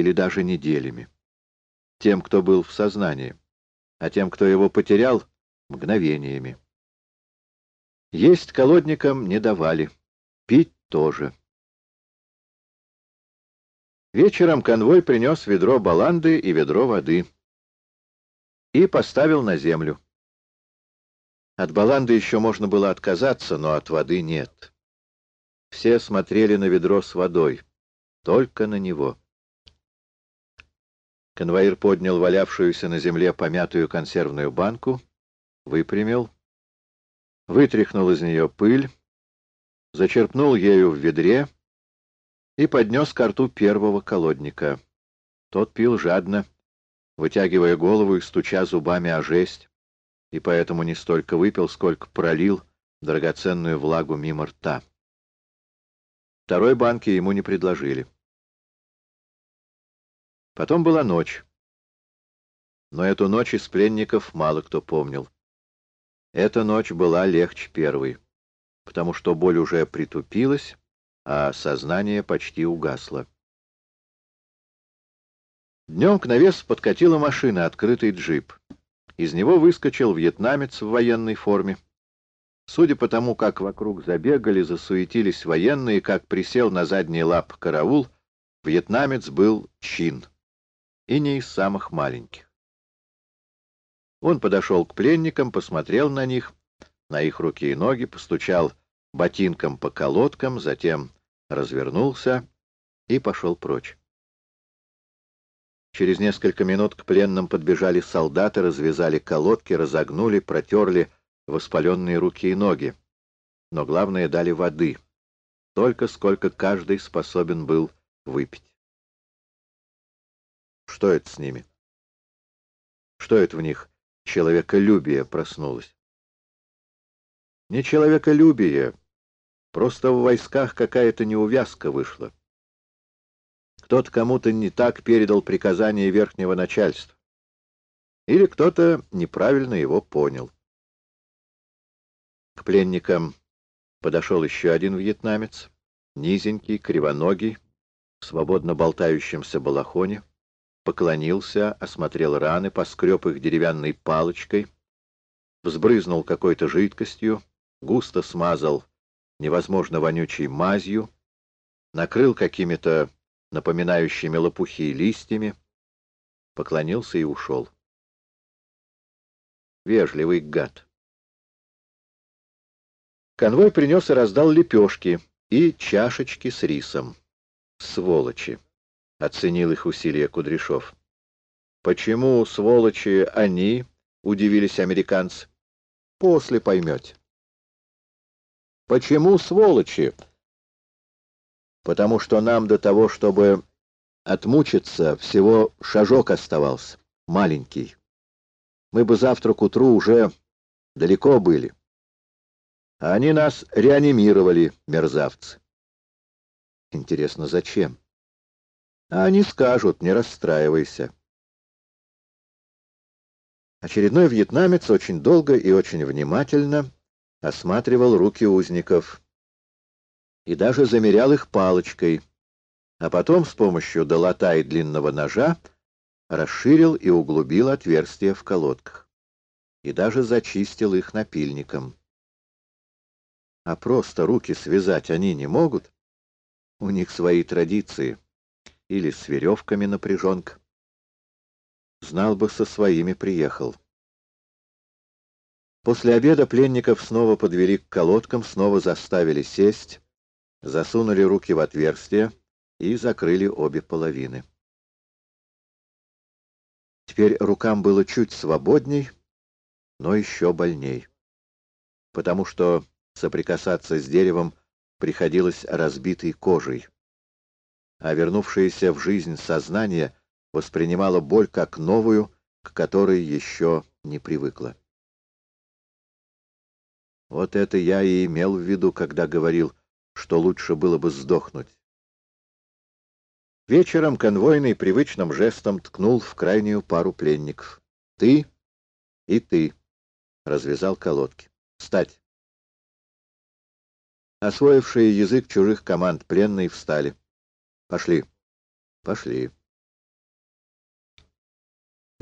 или даже неделями. Тем, кто был в сознании, а тем, кто его потерял, мгновениями. Есть колодникам не давали, пить тоже. Вечером конвой принес ведро баланды и ведро воды и поставил на землю. От баланды еще можно было отказаться, но от воды нет. Все смотрели на ведро с водой, только на него. Конвоир поднял валявшуюся на земле помятую консервную банку, выпрямил, вытряхнул из нее пыль, зачерпнул ею в ведре и поднес ко рту первого колодника. Тот пил жадно, вытягивая голову и стуча зубами о жесть, и поэтому не столько выпил, сколько пролил драгоценную влагу мимо рта. Второй банки ему не предложили. Потом была ночь. Но эту ночь из пленников мало кто помнил. Эта ночь была легче первой, потому что боль уже притупилась, а сознание почти угасло. Днем к навесу подкатила машина, открытый джип. Из него выскочил вьетнамец в военной форме. Судя по тому, как вокруг забегали, засуетились военные, как присел на задние лапы караул, вьетнамец был чин, и не из самых маленьких. Он подошел к пленникам, посмотрел на них, на их руки и ноги, постучал ботинком по колодкам, затем развернулся и пошел прочь. Через несколько минут к пленным подбежали солдаты, развязали колодки, разогнули, протерли воспаленные руки и ноги. Но главное, дали воды. Столько, сколько каждый способен был выпить. Что это с ними? Что это в них? Человеколюбие проснулось. Не человеколюбие, просто в войсках какая-то неувязка вышла. Кто-то кому-то не так передал приказание верхнего начальства. Или кто-то неправильно его понял. К пленникам подошел еще один вьетнамец, низенький, кривоногий, в свободно болтающемся балахоне, поклонился, осмотрел раны, поскреб их деревянной палочкой, взбрызнул какой-то жидкостью, густо смазал невозможно вонючей мазью, накрыл какими-то напоминающими лопухи листьями, поклонился и ушел. Вежливый гад. Конвой принес и раздал лепешки и чашечки с рисом. Сволочи! — оценил их усилия Кудряшов. «Почему, сволочи, они?» — удивились американцы. «После поймете». «Почему сволочи?» «Потому что нам до того, чтобы отмучиться, всего шажок оставался, маленький. Мы бы завтра к утру уже далеко были. А они нас реанимировали, мерзавцы». «Интересно, зачем?» «А они скажут, не расстраивайся». Очередной вьетнамец очень долго и очень внимательно осматривал руки узников и даже замерял их палочкой, а потом с помощью долота и длинного ножа расширил и углубил отверстия в колодках и даже зачистил их напильником. А просто руки связать они не могут? У них свои традиции. Или с веревками напряженка. Знал бы, со своими приехал. После обеда пленников снова подвели к колодкам, снова заставили сесть, засунули руки в отверстия и закрыли обе половины. Теперь рукам было чуть свободней, но еще больней, потому что соприкасаться с деревом приходилось разбитой кожей, а вернувшееся в жизнь сознание воспринимало боль как новую, к которой еще не привыкла. Вот это я и имел в виду, когда говорил, что лучше было бы сдохнуть. Вечером конвойный привычным жестом ткнул в крайнюю пару пленников. «Ты и ты», — развязал колодки. «Встать». Освоившие язык чужих команд пленные встали. «Пошли». «Пошли».